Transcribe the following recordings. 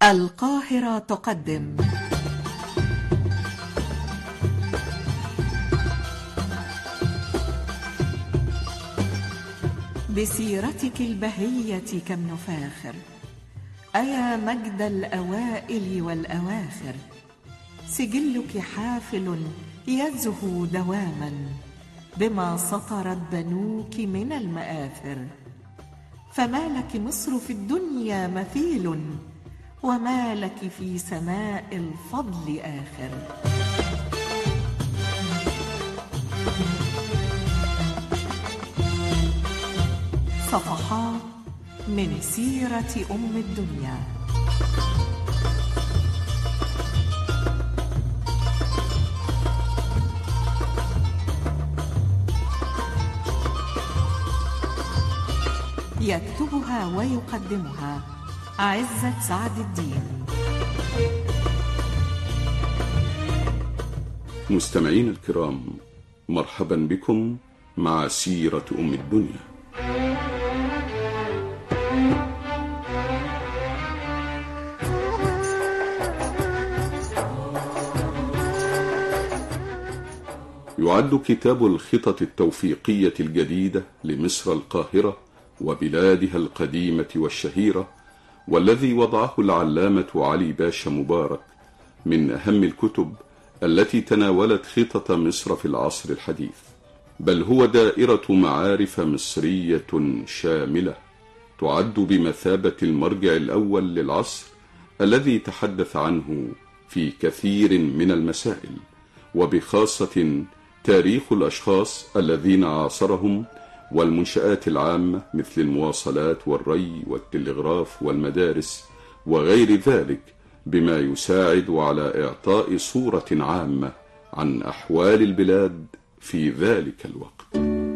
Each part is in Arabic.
القاهرة تقدم بسيرتك البهية كم نفاخر، أيا مجد الأوائل والأواخر، سجلك حافل يزهو دواما بما سطرت بنوك من المآثر، فما لك مصر في الدنيا مثيل، وما لك في سماء الفضل آخر. صفحات من سيرة أم الدنيا. يكتبها ويقدمها عزت سعد الدين. مستمعين الكرام، مرحبا بكم مع سيرة أم الدنيا. يعد كتاب الخطط التوفيقية الجديدة لمصر القاهرة وبلادها القديمة والشهيرة، والذي وضعه العلامة علي باشا مبارك، من أهم الكتب التي تناولت خطط مصر في العصر الحديث، بل هو دائرة معارف مصرية شاملة تعد بمثابة المرجع الأول للعصر الذي تحدث عنه في كثير من المسائل، وبخاصة تاريخ الأشخاص الذين عاصرهم والمنشآت العامة مثل المواصلات والري والتلغراف والمدارس وغير ذلك، بما يساعد على إعطاء صورة عامة عن أحوال البلاد في ذلك الوقت.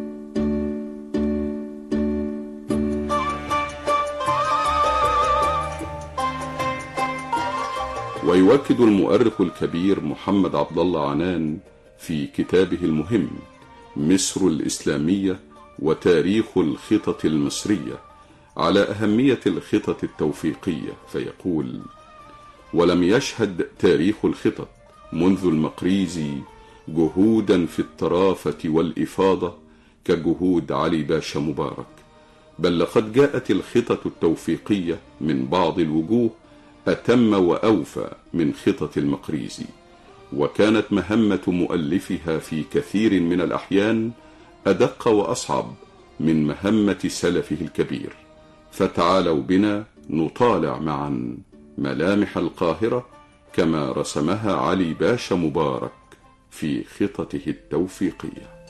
ويؤكد المؤرخ الكبير محمد عبد الله عنان في كتابه المهم مصر الإسلامية وتاريخ الخطط المصرية على أهمية الخطط التوفيقية، فيقول: ولم يشهد تاريخ الخطط منذ المقريزي جهودا في الطرافة والإفاضة كجهود علي باشا مبارك، بل لقد جاءت الخطط التوفيقية من بعض الوجوه أتم وأوفى من خطط المقريزي، وكانت مهمة مؤلفها في كثير من الأحيان أدق وأصعب من مهمة سلفه الكبير. فتعالوا بنا نطالع معا ملامح القاهرة كما رسمها علي باشا مبارك في خططه التوفيقية.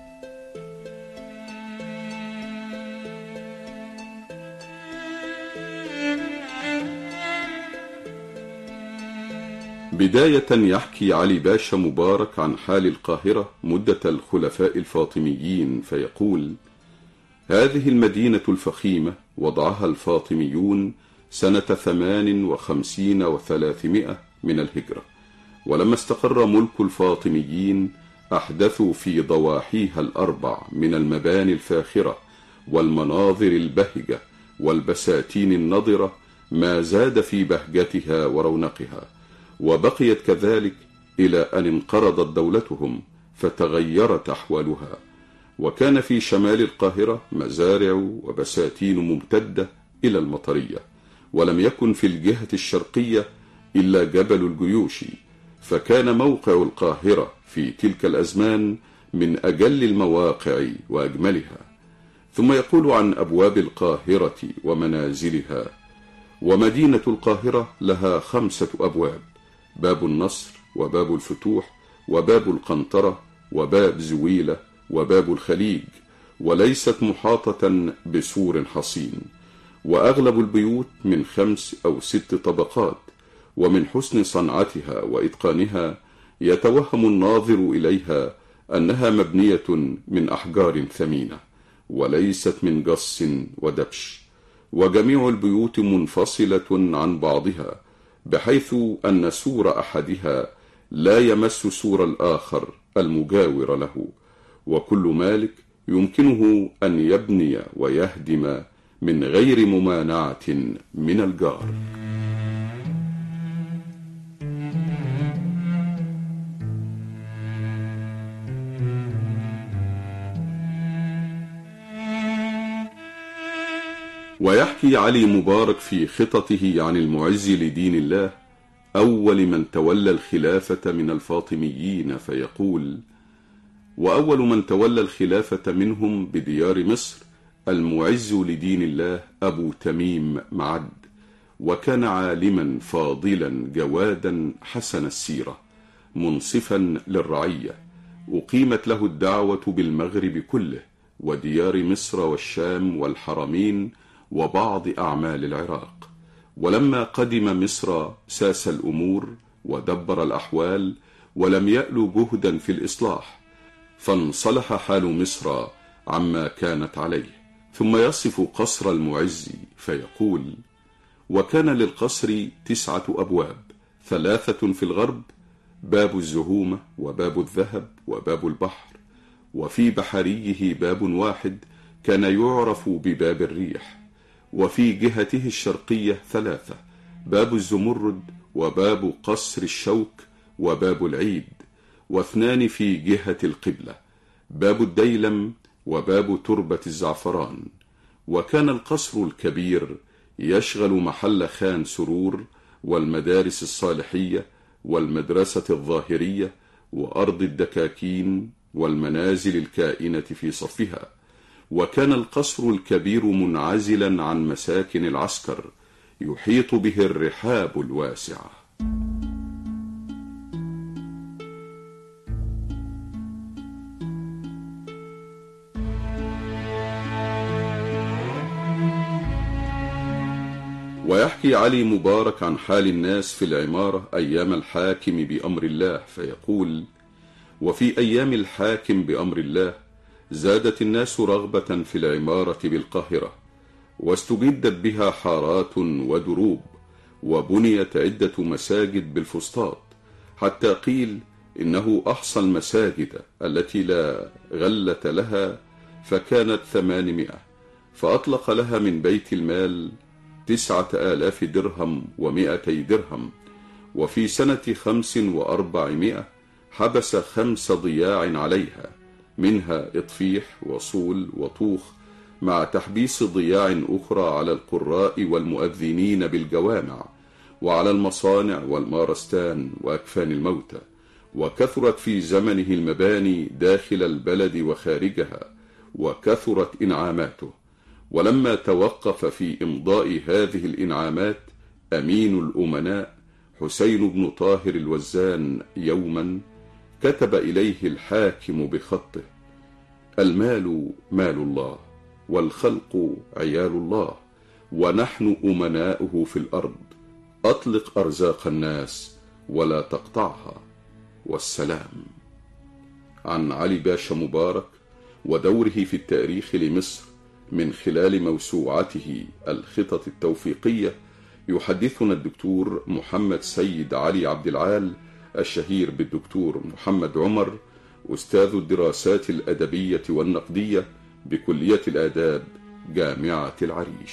بداية يحكي علي باشا مبارك عن حال القاهرة مدة الخلفاء الفاطميين، فيقول: هذه المدينة الفخيمة وضعها الفاطميون سنة 58 و300 من الهجرة، ولما استقر ملك الفاطميين أحدثوا في ضواحيها الأربع من المباني الفاخرة والمناظر البهجة والبساتين النضرة ما زاد في بهجتها ورونقها، وبقيت كذلك إلى أن انقرضت دولتهم فتغيرت أحوالها. وكان في شمال القاهرة مزارع وبساتين ممتدة إلى المطرية، ولم يكن في الجهة الشرقية إلا جبل الجيوش، فكان موقع القاهرة في تلك الأزمان من أجل المواقع وأجملها. ثم يقول عن أبواب القاهرة ومنازلها: ومدينة القاهرة لها 5 أبواب: باب النصر، وباب الفتوح، وباب القنطرة، وباب زويلة، وباب الخليج، وليست محاطة بسور حصين، وأغلب البيوت من 5 أو 6 طبقات، ومن حسن صنعتها وإتقانها يتوهم الناظر إليها أنها مبنية من أحجار ثمينة وليست من جص ودبش، وجميع البيوت منفصلة عن بعضها، بحيث أن سور أحدها لا يمس سور الآخر المجاور له، وكل مالك يمكنه أن يبني ويهدم من غير ممانعة من الجار. ويحكي علي مبارك في خططه عن المعز لدين الله أول من تولى الخلافة من الفاطميين فيقول: وأول من تولى الخلافة منهم بديار مصر المعز لدين الله أبو تميم معد، وكان عالما فاضلا جوادا حسن السيرة منصفا للرعية، أقيمت له الدعوة بالمغرب كله وديار مصر والشام والحرمين وبعض أعمال العراق. ولما قدم مصر ساس الأمور ودبر الأحوال ولم يألو جهدا في الإصلاح، فانصلح حال مصر عما كانت عليه. ثم يصف قصر المعز فيقول: وكان للقصر 9 أبواب، 3 في الغرب، باب الزهومة وباب الذهب وباب البحر، وفي بحريه باب واحد كان يعرف بباب الريح، وفي جهته الشرقية 3، باب الزمرد وباب قصر الشوك وباب العيد، و2 في جهة القبلة، باب الديلم وباب تربة الزعفران. وكان القصر الكبير يشغل محل خان سرور والمدارس الصالحية والمدرسة الظاهرية وأرض الدكاكين والمنازل الكائنة في صفها. وكان القصر الكبير منعزلا عن مساكن العسكر، يحيط به الرحاب الواسعة. ويحكي علي مبارك عن حال الناس في العمارة أيام الحاكم بأمر الله فيقول: وفي أيام الحاكم بأمر الله زادت الناس رغبة في العمارة بالقاهرة، واستجدت بها حارات ودروب، وبنيت عدة مساجد بالفسطاط، حتى قيل إنه أحصى المساجد التي لا غلة لها فكانت 800، فأطلق لها من بيت المال 9000 درهم و200 درهم. وفي سنة 400 حبس 5 ضياع عليها، منها إطفيح وصول وطوخ، مع تحبيس ضياع أخرى على القراء والمؤذنين بالجوامع وعلى المصانع والمارستان وأكفان الموتى. وكثرت في زمنه المباني داخل البلد وخارجها، وكثرت إنعاماته. ولما توقف في إمضاء هذه الإنعامات أمين الأمناء حسين بن طاهر الوزان يوما، كتب إليه الحاكم بخطه: المال مال الله، والخلق عيال الله، ونحن أمناؤه في الأرض، أطلق أرزاق الناس ولا تقطعها، والسلام. عن علي باشا مبارك ودوره في التاريخ لمصر من خلال موسوعته الخطط التوفيقية يحدثنا الدكتور محمد سيد علي عبد العال، الشهير بالدكتور محمد عمر، أستاذ الدراسات الأدبية والنقدية بكلية الآداب جامعة العريش.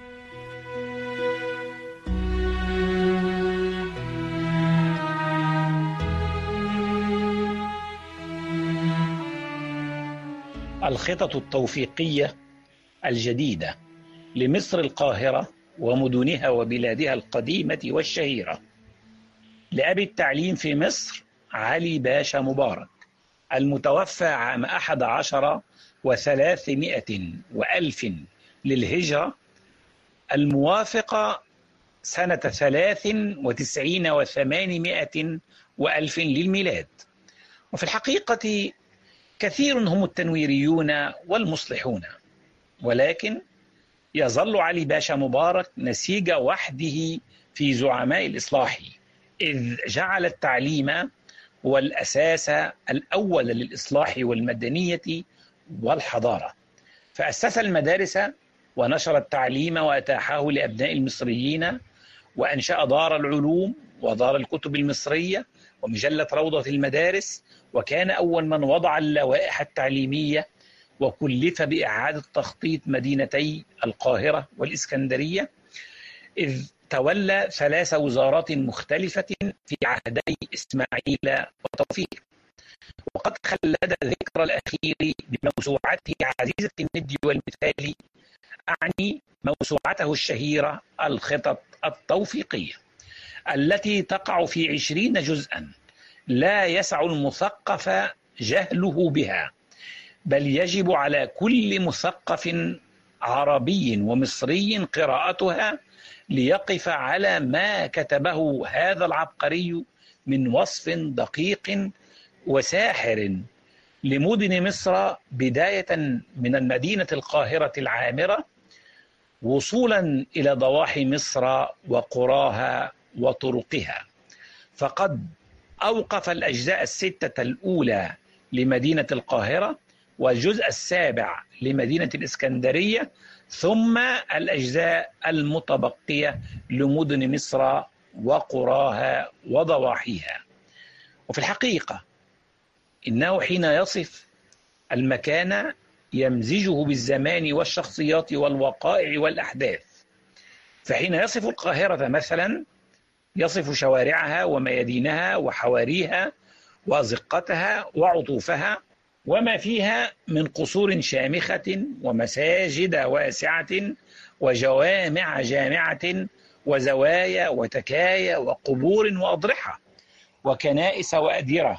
الخطط التوفيقية الجديدة لمصر القاهرة ومدنها وبلادها القديمة والشهيرة، لأبي التعليم في مصر علي باشا مبارك، المتوفى عام 11 و300 وألف للهجرة، الموافقة سنة 93 و800 وألف للميلاد. وفي الحقيقة كثير هم التنويريون والمصلحون، ولكن يظل علي باشا مبارك نسيج وحده في زعماء الإصلاح، إذ جعل التعليم هو الأساس الأول للإصلاح والمدنية والحضارة، فأسس المدارس ونشر التعليم وأتاحه لأبناء المصريين، وأنشأ دار العلوم ودار الكتب المصرية ومجلة روضة المدارس، وكان أول من وضع اللوائح التعليمية، وكلف بإعادة تخطيط مدينتي القاهرة والإسكندرية، إذ تولى 3 وزارات مختلفة في عهدي إسماعيل وتوفيق. وقد خلد ذكر الأخير بموسوعته عزيزة الند والمثال أعني موسوعته الشهيرة الخطط التوفيقية التي تقع في 20 جزءا لا يسع المثقف جهله بها، بل يجب على كل مثقف عربي ومصري قراءتها ليقف على ما كتبه هذا العبقري من وصف دقيق وساحر لمدن مصر، بداية من المدينة القاهرة العامرة وصولا إلى ضواحي مصر وقراها وطرقها. فقد أوقف الأجزاء الستة الأولى لمدينة القاهرة، والجزء السابع لمدينة الإسكندرية، ثم الأجزاء المتبقية لمدن مصر وقراها وضواحيها. وفي الحقيقة إنه حين يصف المكان يمزجه بالزمان والشخصيات والوقائع والأحداث. فحين يصف القاهرة مثلا يصف شوارعها وميادينها وحواريها وأزقتها وعطوفها وما فيها من قصور شامخة ومساجد واسعة وجوامع جامعة وزوايا وتكايا وقبور وأضرحة وكنائس وأديرة،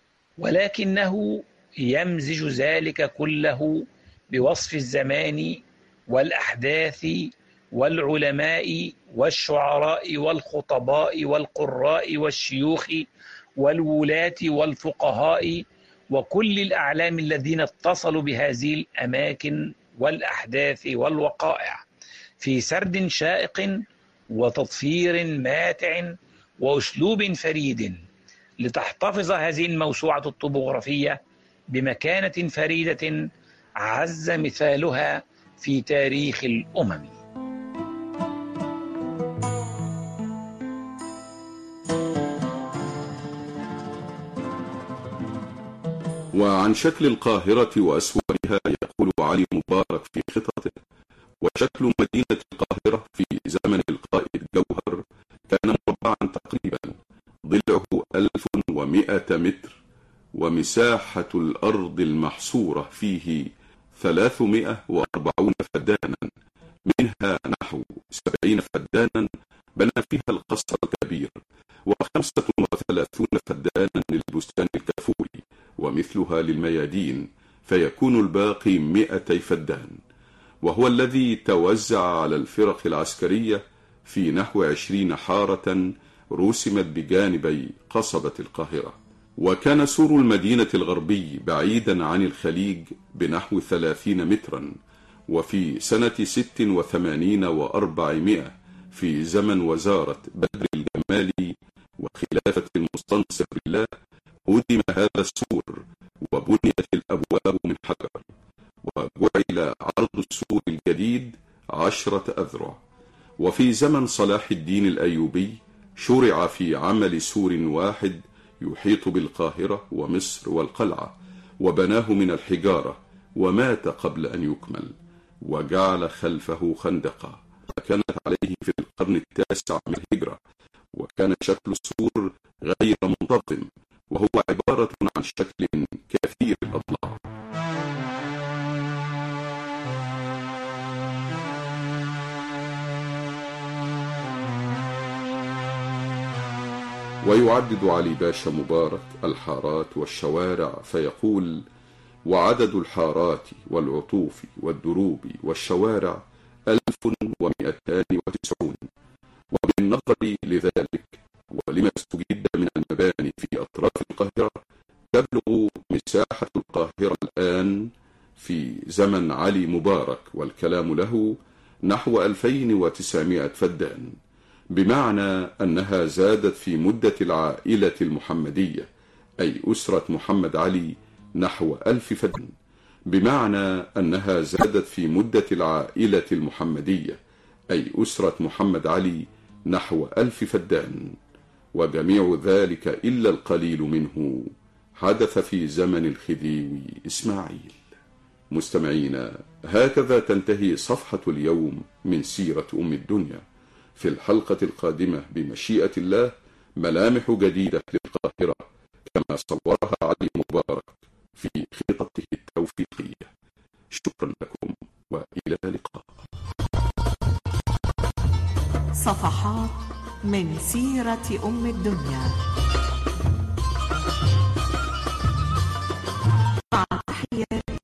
ولكنه يمزج ذلك كله بوصف الزمان والأحداث والعلماء والشعراء والخطباء والقراء والشيوخ والولاة والفقهاء وكل الأعلام الذين اتصلوا بهذه الأماكن والأحداث والوقائع في سرد شائق وتطفير ماتع وأسلوب فريد، لتحتفظ هذه الموسوعة الطبوغرافية بمكانة فريدة عز مثالها في تاريخ الأمم. وعن شكل القاهرة وأسوارها يقول علي مبارك في خططه: وشكل مدينة القاهرة في زمن القائد جوهر كان مربعا تقريبا، ضلعه 1100 متر، ومساحة الأرض المحصورة فيه 340 فدانا، منها نحو 70 فدانا بنى فيها القصر الكبير، و35 فدانا للبستان الكافوري ومثلها للميادين، فيكون الباقي 200 فدان، وهو الذي توزع على الفرق العسكرية في نحو 20 حارة رسمت بجانبي قصبة القاهرة. وكان سور المدينة الغربي بعيدا عن الخليج بنحو 30 مترا، وفي سنة 86 و400 في زمن وزارة بدر الجمالي وخلافة المستنصر بالله هدم هذا السور وبنيت الأبواب من حجر، وجعل عرض السور الجديد 10 أذرع. وفي زمن صلاح الدين الأيوبي شرع في عمل سور واحد يحيط بالقاهرة ومصر والقلعة، وبناه من الحجارة ومات قبل أن يكمل، وجعل خلفه خندقا، فكانت عليه في القرن التاسع من الهجرة. وكان شكل السور غير منتظم، وهو عبارة عن شكل كثير الأضلاع. ويعدد علي باشا مبارك الحارات والشوارع فيقول: وعدد الحارات والعطوف والدروب والشوارع 1290. وبالنظر لذلك ولما استجد من المباني في أطراف القاهرة، تبلغ مساحة القاهرة الآن في زمن علي مبارك والكلام له نحو 2900 فدان، بمعنى أنها زادت في مدة العائلة المحمدية أي أسرة محمد علي نحو 1000 فدان، بمعنى أنها زادت في مدة العائلة المحمدية أي أسرة محمد علي نحو 1000 فدان. وجميع ذلك إلا القليل منه حدث في زمن الخديوي إسماعيل. مستمعينا، هكذا تنتهي صفحة اليوم من سيرة أم الدنيا. في الحلقة القادمة بمشيئة الله ملامح جديدة للقاهرة كما صورها علي مبارك في خططه التوفيقية. شكرا لكم وإلى اللقاء. صفحات من سيرة أم الدنيا، مع تحيات